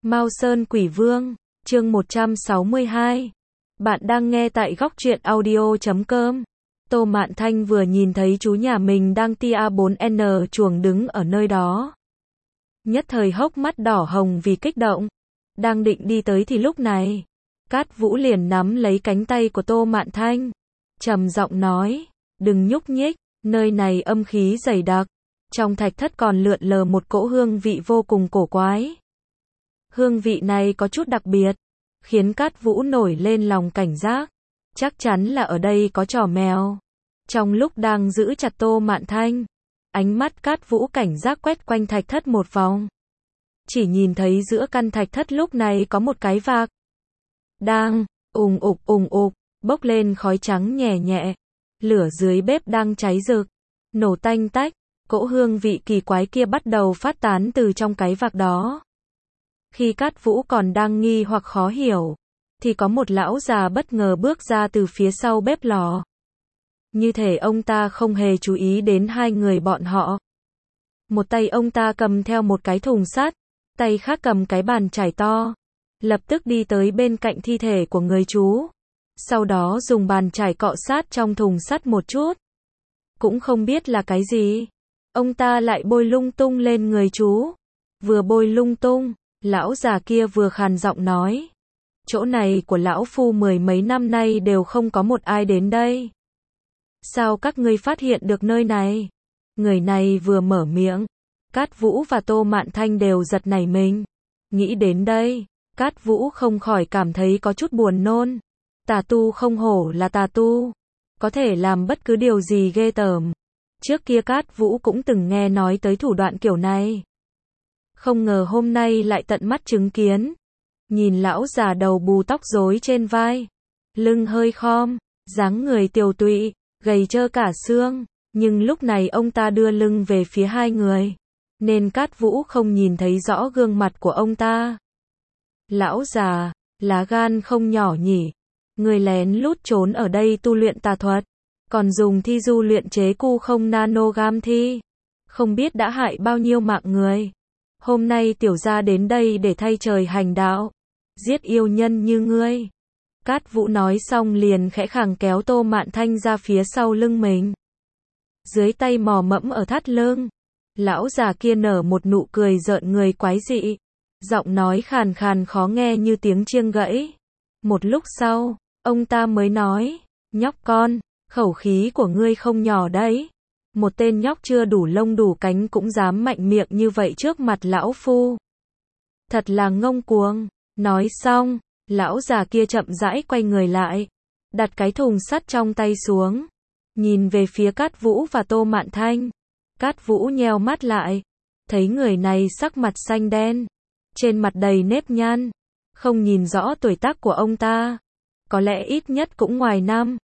Mao Sơn Quỷ Vương, chương 162. Bạn đang nghe tại góc truyện audio.com. Tô Mạn Thanh vừa nhìn thấy chú nhà mình đang tia 4N chuồng đứng ở nơi đó. Nhất thời hốc mắt đỏ hồng vì kích động. Đang định đi tới thì lúc này, Cát Vũ liền nắm lấy cánh tay của Tô Mạn Thanh. Trầm giọng nói, đừng nhúc nhích, nơi này âm khí dày đặc. Trong thạch thất còn lượn lờ một cỗ hương vị vô cùng cổ quái. Hương vị này có chút đặc biệt, khiến Cát Vũ nổi lên lòng cảnh giác. Chắc chắn là ở đây có trò mèo. Trong lúc đang giữ chặt Tô Mạn Thanh, ánh mắt Cát Vũ cảnh giác quét quanh thạch thất một vòng. Chỉ nhìn thấy giữa căn thạch thất lúc này có một cái vạc. Đang, ùng ục, bốc lên khói trắng nhẹ nhẹ. Lửa dưới bếp đang cháy rực, nổ tanh tách, cỗ hương vị kỳ quái kia bắt đầu phát tán từ trong cái vạc đó. Khi Cát Vũ còn đang nghi hoặc khó hiểu, thì có một lão già bất ngờ bước ra từ phía sau bếp lò. Như thể ông ta không hề chú ý đến hai người bọn họ. Một tay ông ta cầm theo một cái thùng sắt, tay khác cầm cái bàn chải to. Lập tức đi tới bên cạnh thi thể của người chú. Sau đó dùng bàn chải cọ sát trong thùng sắt một chút. Cũng không biết là cái gì. Ông ta lại bôi lung tung lên người chú. Vừa bôi lung tung, lão già kia vừa khàn giọng nói. Chỗ này của lão phu mười mấy năm nay đều không có một ai đến đây. Sao các ngươi phát hiện được nơi này? Người này vừa mở miệng, Cát Vũ và Tô Mạn Thanh đều giật nảy mình. Nghĩ đến đây, Cát Vũ không khỏi cảm thấy có chút buồn nôn. Tà tu không hổ là tà tu, có thể làm bất cứ điều gì ghê tởm. Trước kia Cát Vũ cũng từng nghe nói tới thủ đoạn kiểu này. Không ngờ hôm nay lại tận mắt chứng kiến. Nhìn lão già đầu bù tóc rối trên vai, lưng hơi khom, dáng người tiều tụy, gầy trơ cả xương, nhưng lúc này ông ta đưa lưng về phía hai người, nên Cát Vũ không nhìn thấy rõ gương mặt của ông ta. Lão già, lá gan không nhỏ nhỉ, người lén lút trốn ở đây tu luyện tà thuật, còn dùng thi du luyện chế cu không nanogam thi, không biết đã hại bao nhiêu mạng người. Hôm nay tiểu gia đến đây để thay trời hành đạo, giết yêu nhân như ngươi. Cát Vũ nói xong liền khẽ khàng kéo Tô Mạn Thanh ra phía sau lưng mình. Dưới tay mò mẫm ở thắt lưng, lão già kia nở một nụ cười rợn người quái dị. Giọng nói khàn khàn khó nghe như tiếng chiêng gãy. Một lúc sau, ông ta mới nói, nhóc con, khẩu khí của ngươi không nhỏ đấy. Một tên nhóc chưa đủ lông đủ cánh cũng dám mạnh miệng như vậy trước mặt lão phu. Thật là ngông cuồng. Nói xong, lão già kia chậm rãi quay người lại, đặt cái thùng sắt trong tay xuống, nhìn về phía Cát Vũ và Tô Mạn Thanh. Cát Vũ nheo mắt lại, thấy người này sắc mặt xanh đen, trên mặt đầy nếp nhăn, không nhìn rõ tuổi tác của ông ta, có lẽ ít nhất cũng ngoài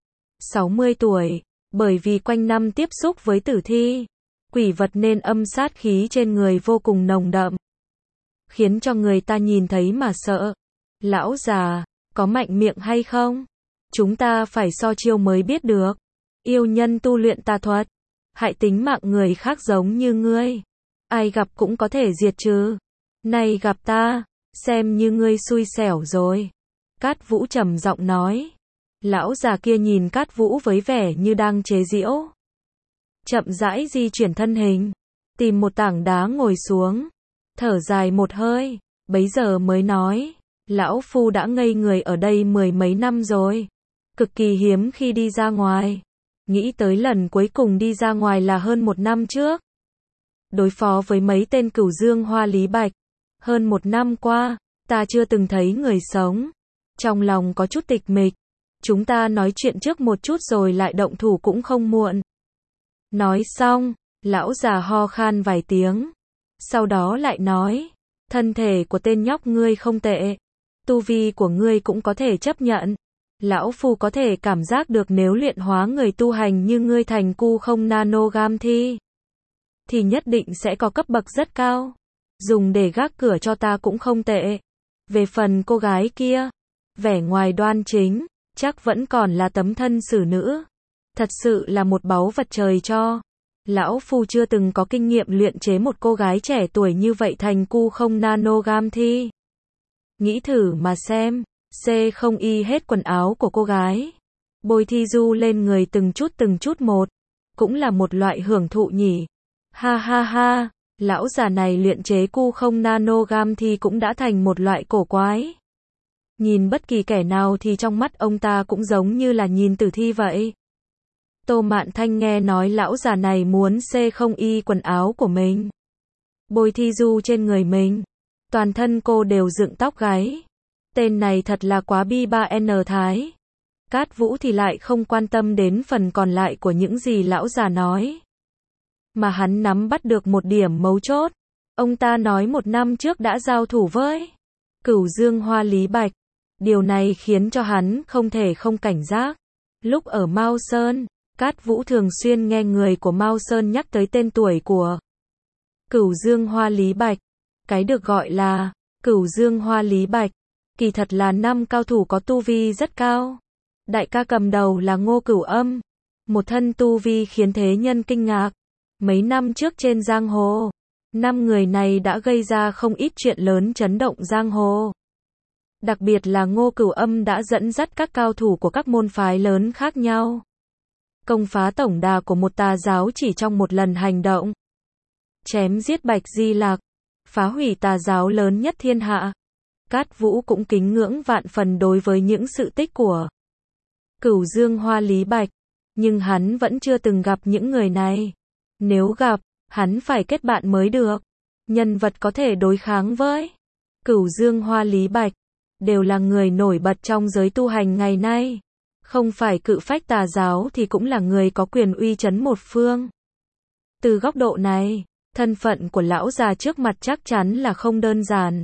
60 tuổi, bởi vì quanh năm tiếp xúc với tử thi, quỷ vật nên âm sát khí trên người vô cùng nồng đậm, khiến cho người ta nhìn thấy mà sợ. Lão già, có mạnh miệng hay không? Chúng ta phải so chiêu mới biết được. Yêu nhân tu luyện tà thuật, hại tính mạng người khác giống như ngươi, ai gặp cũng có thể diệt trừ. Nay gặp ta, xem như ngươi xui xẻo rồi. Cát Vũ trầm giọng nói. Lão già kia nhìn Cát Vũ với vẻ như đang chế giễu. Chậm rãi di chuyển thân hình, tìm một tảng đá ngồi xuống, thở dài một hơi, bấy giờ mới nói. Lão phu đã ngây người ở đây mười mấy năm rồi, cực kỳ hiếm khi đi ra ngoài. Nghĩ tới lần cuối cùng đi ra ngoài là hơn một năm trước. Đối phó với mấy tên Cửu Dương Hoa Lý Bạch. Hơn một năm qua, ta chưa từng thấy người sống. Trong lòng có chút tịch mịch. Chúng ta nói chuyện trước một chút rồi lại động thủ cũng không muộn. Nói xong, lão già ho khan vài tiếng. Sau đó lại nói, thân thể của tên nhóc ngươi không tệ. Tu vi của ngươi cũng có thể chấp nhận. Lão phu có thể cảm giác được nếu luyện hóa người tu hành như ngươi thành cu không nanogam thi, thì nhất định sẽ có cấp bậc rất cao. Dùng để gác cửa cho ta cũng không tệ. Về phần cô gái kia, vẻ ngoài đoan chính, chắc vẫn còn là tấm thân xử nữ. Thật sự là một báu vật trời cho. Lão phu chưa từng có kinh nghiệm luyện chế một cô gái trẻ tuổi như vậy thành cu không nanogam thi. nghĩ thử mà xem, C không y hết quần áo của cô gái. Bôi thi du lên người từng chút một, cũng là một loại hưởng thụ nhỉ. Ha ha ha, lão già này luyện chế cu không nanogam thì cũng đã thành một loại cổ quái. Nhìn bất kỳ kẻ nào thì trong mắt ông ta cũng giống như là nhìn tử thi vậy. Tô Mạn Thanh nghe nói lão già này muốn C không y quần áo của mình, bôi thi du trên người mình. Toàn thân cô đều dựng tóc gáy. Tên này thật là quá bi ba N thái. Cát Vũ thì lại không quan tâm đến phần còn lại của những gì lão già nói. Mà hắn nắm bắt được một điểm mấu chốt. Ông ta nói 1 năm trước đã giao thủ với Cửu Dương Hoa Lý Bạch. Điều này khiến cho hắn không thể không cảnh giác. Lúc ở Mao Sơn, Cát Vũ thường xuyên nghe người của Mao Sơn nhắc tới tên tuổi của Cửu Dương Hoa Lý Bạch. Cái được gọi là Cửu Dương Hoa Lý Bạch, kỳ thật là 5 cao thủ có tu vi rất cao. Đại ca cầm đầu là Ngô Cửu Âm, một thân tu vi khiến thế nhân kinh ngạc. Mấy năm trước trên giang hồ, 5 người này đã gây ra không ít chuyện lớn chấn động giang hồ. Đặc biệt là Ngô Cửu Âm đã dẫn dắt các cao thủ của các môn phái lớn khác nhau, công phá tổng đà của một tà giáo chỉ trong một lần hành động. Chém giết Bạch Di Lạc, phá hủy tà giáo lớn nhất thiên hạ. Cát Vũ cũng kính ngưỡng vạn phần đối với những sự tích của Cửu Dương Hoa Lý Bạch, nhưng hắn vẫn chưa từng gặp những người này. Nếu gặp, hắn phải kết bạn mới được. Nhân vật có thể đối kháng với Cửu Dương Hoa Lý Bạch đều là người nổi bật trong giới tu hành ngày nay. Không phải cự phách tà giáo thì cũng là người có quyền uy chấn một phương. Từ góc độ này, thân phận của lão già trước mặt chắc chắn là không đơn giản.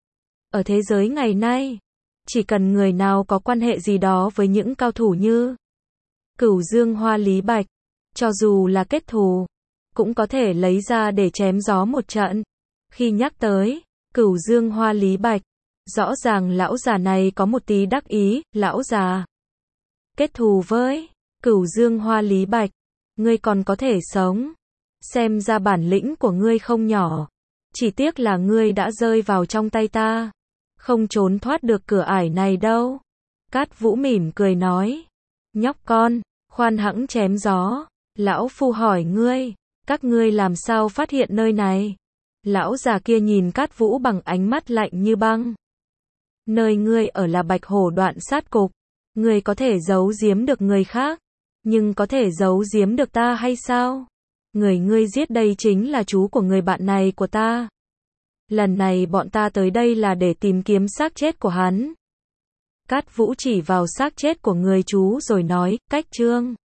Ở thế giới ngày nay, chỉ cần người nào có quan hệ gì đó với những cao thủ như Cửu Dương Hoa Lý Bạch, cho dù là kết thù, cũng có thể lấy ra để chém gió một trận. Khi nhắc tới Cửu Dương Hoa Lý Bạch, rõ ràng lão già này có một tí đắc ý. Lão già, kết thù với Cửu Dương Hoa Lý Bạch, ngươi còn có thể sống. Xem ra bản lĩnh của ngươi không nhỏ. Chỉ tiếc là ngươi đã rơi vào trong tay ta, không trốn thoát được cửa ải này đâu. Cát Vũ mỉm cười nói, nhóc con, khoan hẵng chém gió. Lão phu hỏi ngươi, các ngươi làm sao phát hiện nơi này? Lão già kia nhìn Cát Vũ bằng ánh mắt lạnh như băng. Nơi ngươi ở là Bạch Hổ Đoạn Sát Cục. Ngươi có thể giấu giếm được người khác, nhưng có thể giấu giếm được ta hay sao? Người ngươi giết đây chính là chú của người bạn này của ta. Lần này bọn ta tới đây là để tìm kiếm xác chết của hắn. Cát Vũ chỉ vào xác chết của người chú rồi nói, cách trương.